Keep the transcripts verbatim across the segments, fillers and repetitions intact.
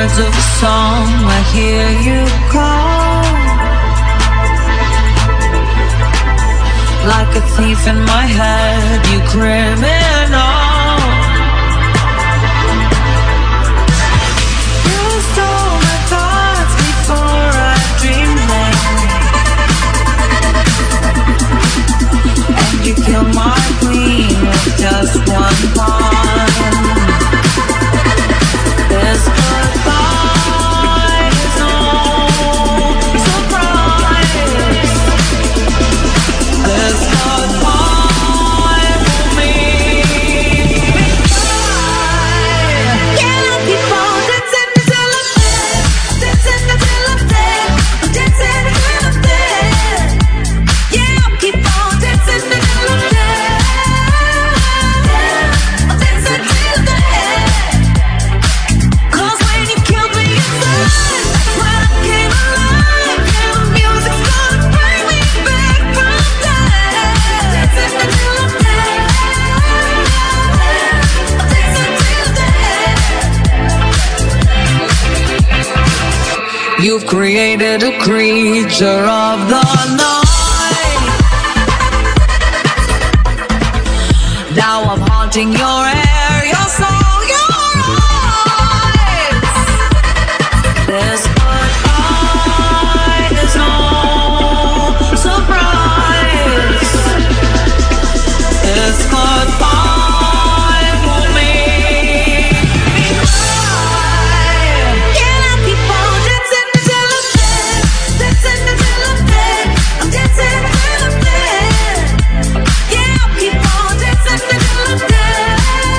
words of a song, I hear you call. Like a thief in my head, you criminal. You stole my thoughts before I dreamed them, and you killed my queen with just one pawn. This goodbye is no surprise. This goodbye will make me cry. Yeah, I'll keep on dancing until I'm dead, dancing until I'm dead, dancing until I'm dead. Yeah, I'll keep on dancing until I'm dead. I'll dance until I'm dead. You've created a creature of the night. Now I'm haunting your air, your soul, your eyes. This goodbye is no surprise. This goodbye will make me cry. Yeah, I'll keep on dancing until I'm dead, dancing until I'm dead, I'm dancing until I'm dead. Yeah, I'll keep on dancing until I'm dead.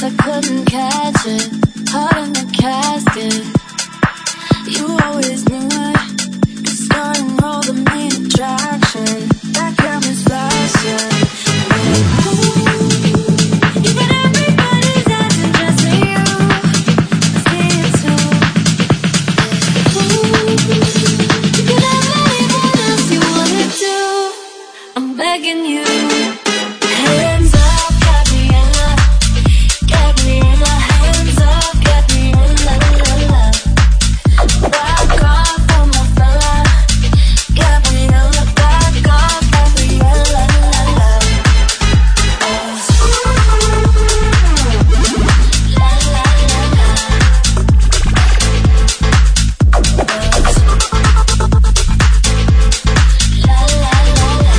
I couldn't catch it. Heart in the casket. You always knew it. It's starting all the main attraction. That camera's flashing. Even everybody's acting just for you. I see it too. Ooh, you could have anyone else you wanna do. I'm begging you. Hands up, Gabriella. Gabriella, hands up, Gabriella. Back off from my fella. Gabriella, back off, Gabriella. La la la la. La la la la.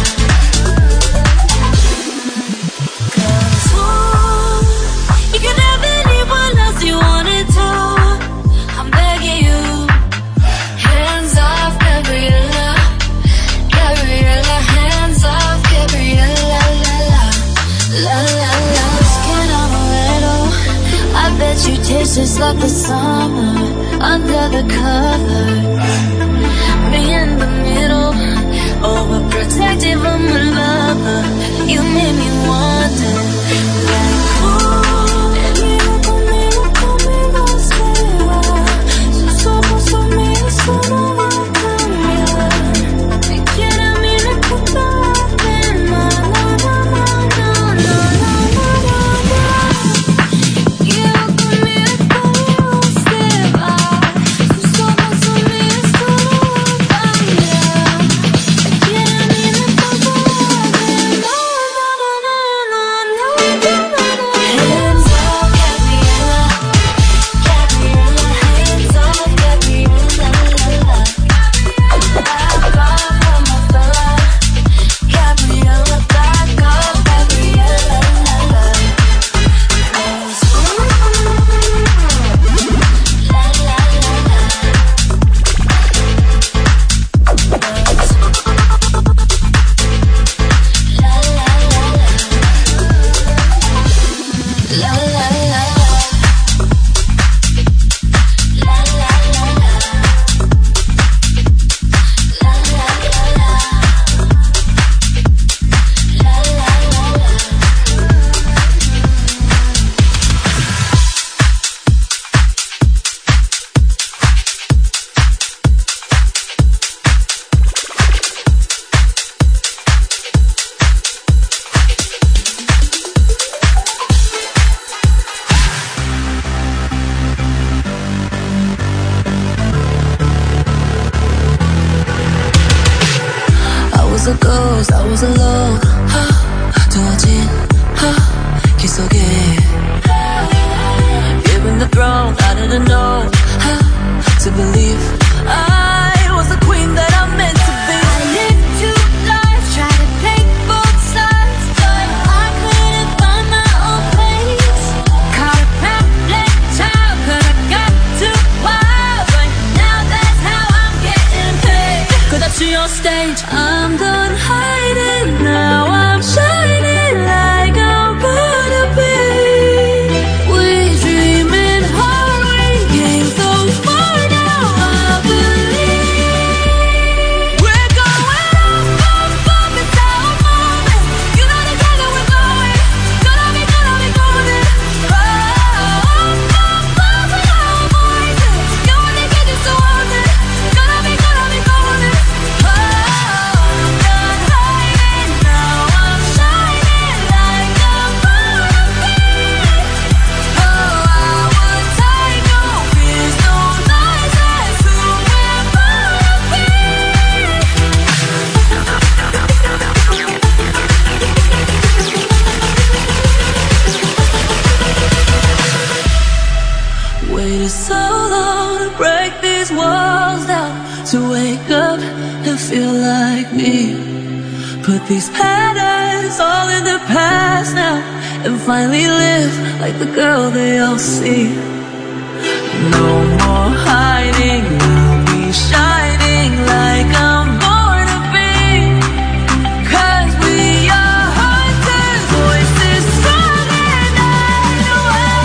Cause ooh, you can have anyone else you wanted to. I'm begging you. Hands off, Gabriella. Gabriella, hands off, Gabriella. La la la la la. Skin on a little. I bet you taste just like the summer under the covers. Me in the middle, overprotective of my lover. You made me wonder, like, ooh, mira conmigo, conmigo será. Sus ojos son míos, eso no va a cambiar. Si quiere a mí me quita la pena. No, no, no, no, no, no, no, no. Mira conmigo, conmigo será. Sus ojos son míos, eso no va a cambiar. Si quiere a mí me quita la pena. No, no, no, no, no, no, no. Hands up, Gabriella. Gabriella, hands up, Gabriella. Back off from my fella. Gabriella, back off, Gabriella. Cause ooh, la la la la. Cause la la la la. La la la la. La la la la. La la la la. La la la la. I was a ghost, I was alone. 두어진 길 속에 given the throne, I didn't know to believe I was the queen that I'm meant to be. I lived two lives, tried to take both sides, but I couldn't find my own place. Caught a backlit child, 'cause I got too wild, but now that's how I'm getting paid. 'Cause that's your stage. I'm done hiding, now I'm shining like I'm gonna be. We dreaming hard, we came so far, now I believe. We're going up, up, up, it's our moment. You know together we're going. Gonna be, gonna be golden. Oh, up, up, up with our voices. You wanna get you so haunted. Gonna be, gonna be golden. Oh, I'm done hiding, now I'm shining like I'm gonna be. Oh, I would take no fears, no lies, that's who we're gonna be. Waited so long to break these walls down, to wake up and feel like me. Put these patterns all in the past now, and finally live like the girl they all see. No more hiding, I'll be shining like I'm born to be. 'Cause we are hunters, voices strong and I know I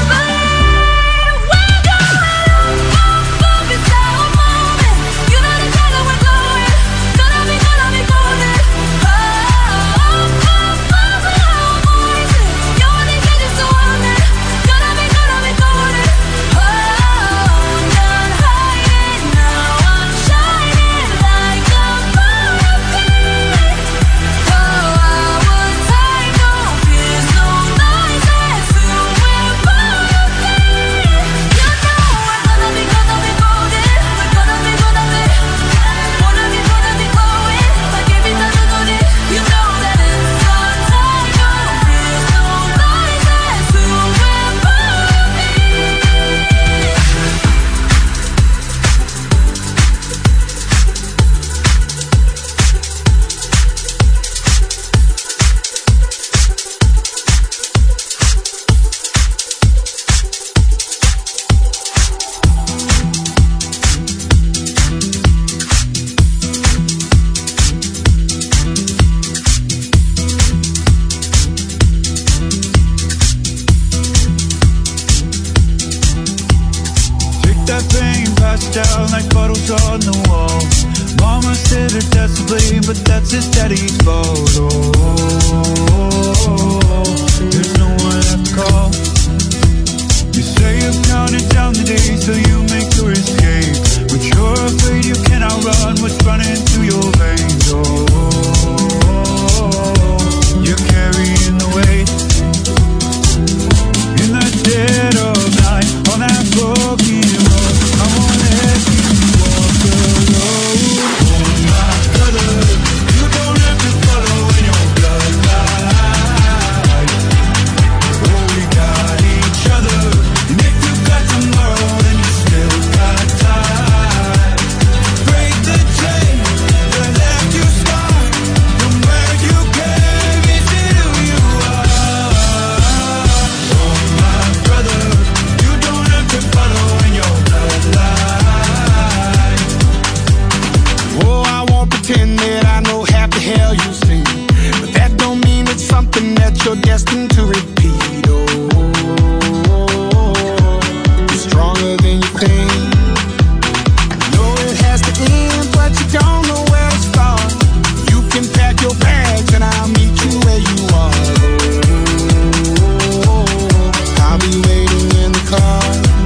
that's his daddy's photo. There's no one left to call. You say you've counted down the days till you make your escape, but you're afraid you cannot run what's running through your veins. Oh, you're carrying the weight in the dead of night on that broken road. I won't let you walk alone. Oh my brother, you don't have to follow in your bloodline. Oh, we got each other, and if you got tomorrow, then you still got time. Break the chain that left you scarred from where you came into who you are. Oh my brother, you don't have to follow in your bloodline. Oh, I won't pretend that I know half the hell you see, but that don't mean it's something that you're destined to repeat. Oh, you're stronger than you think. You know it has to end, but you don't know where to start. You can pack your bags and I'll meet you where you are. Oh, I'll be waiting in the car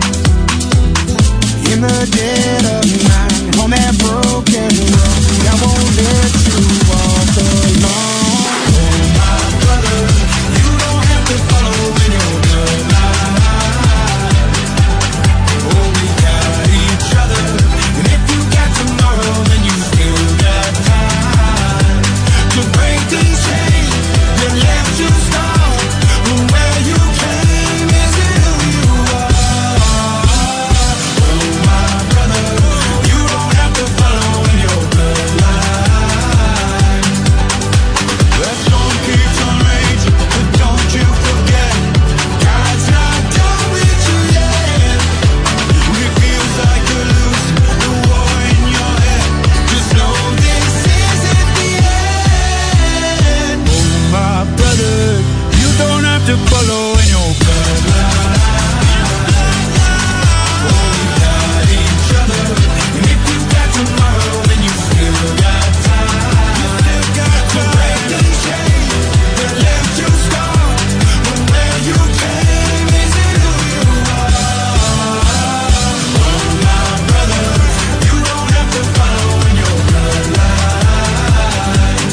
in the dead of night on that broken road. I won't let you walk alone. Oh my brother, you don't have to follow in your bloodline. Oh, we got each other, and if you got tomorrow, then you still got time to break these chains that left you scarred from where you came into who you are. Oh my brother, you don't have to follow in your bloodline. That storm keeps on raging, but don't you forget, God's not done with you yet. When it feels like you're losing the war in your head, just know this isn't the end. Oh my brother, you don't have to follow in your bloodline. Oh, we got each other, and if you got tomorrow, then you still got time. You still got to break these chains that left you scarred from where you came into who you are. Oh my brother, you don't have to follow in your bloodline.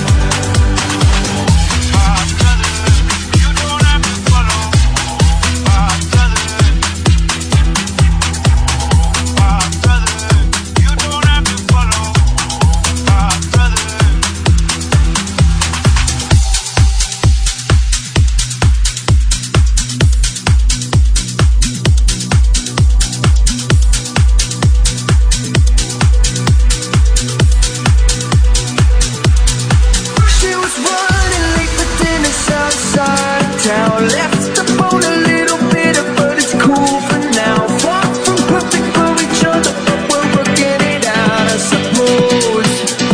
My brother, you don't have to follow. My brother, my brother, you don't have to follow. My brother. She was running late for dinner outside town. Left the phone a little bitter, but it's cool for now. Far from perfect for each other, but we're working it out, I suppose.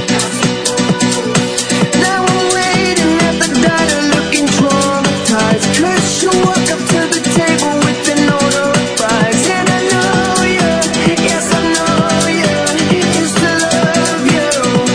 Now I'm waiting at the diner, looking traumatized. Cause you walk up to the table with an order of fries, and I know you, yes I know you, used to love you.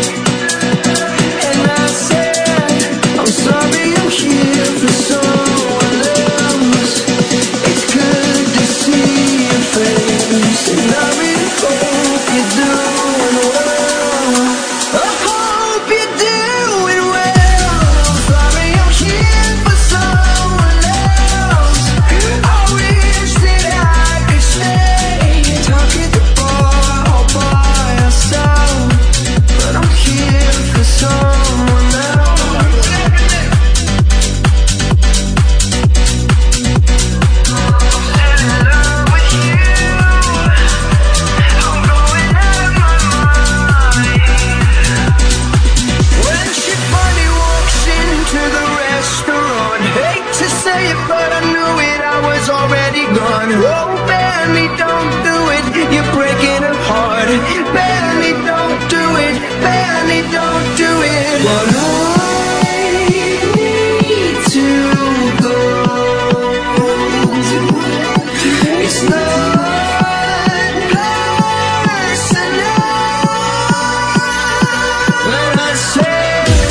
And I said, I'm sorry, I'm here for someone else. It's good to see your face, and I really hope you're doing well. I hope you're doing well. I'm sorry, I'm here for someone else. I wish that I could stay, talk at the bar all by yourself, but I'm here for someone else. I'm in love with you. I'm going out of my mind. When she finally walks into the restaurant, hate to say it, but I knew it, I was already gone. Oh, Benny, don't do it, you're breaking her heart. Benny, don't do it, Benny, don't do it. But I need to go. It's not personal. When I say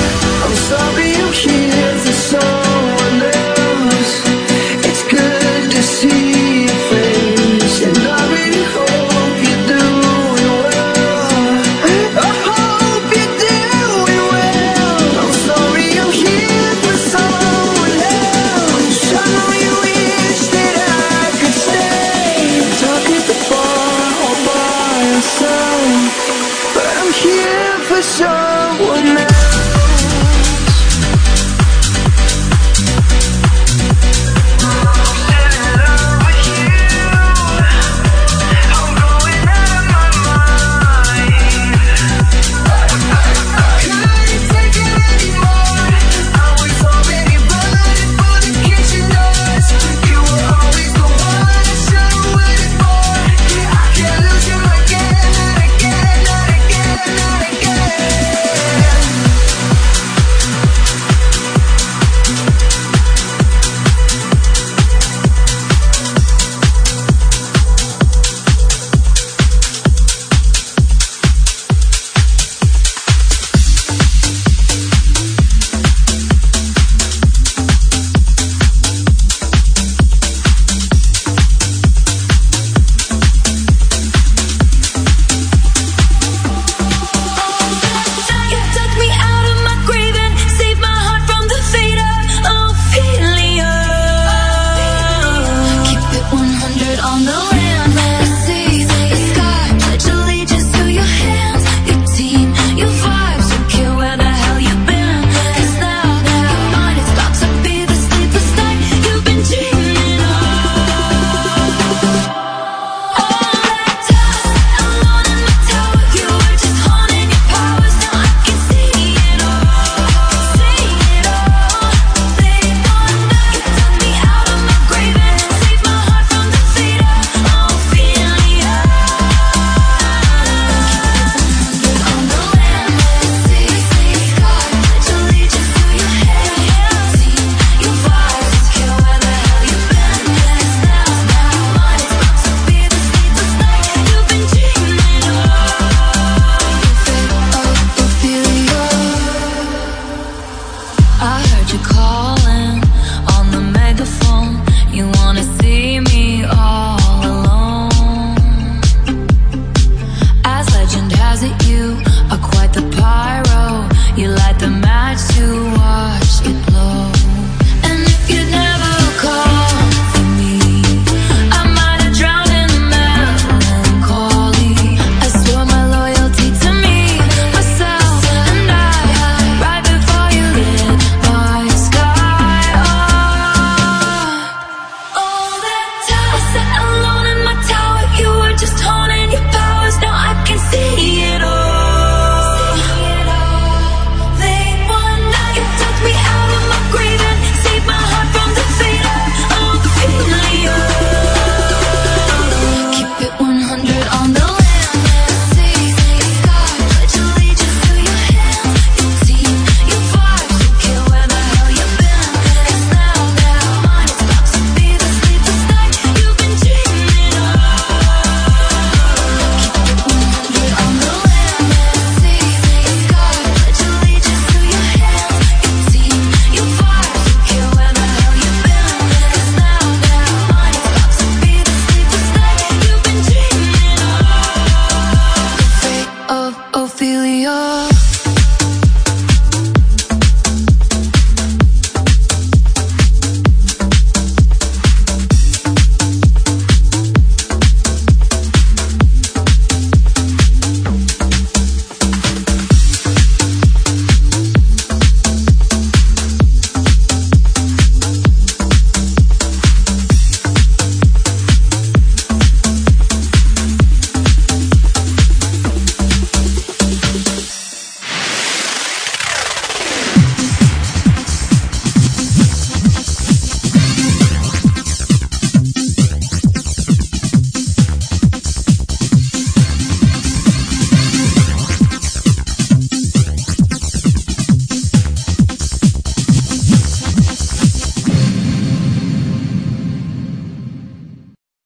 I heard you calling on the megaphone. You wanna see me all alone. As legend has it, you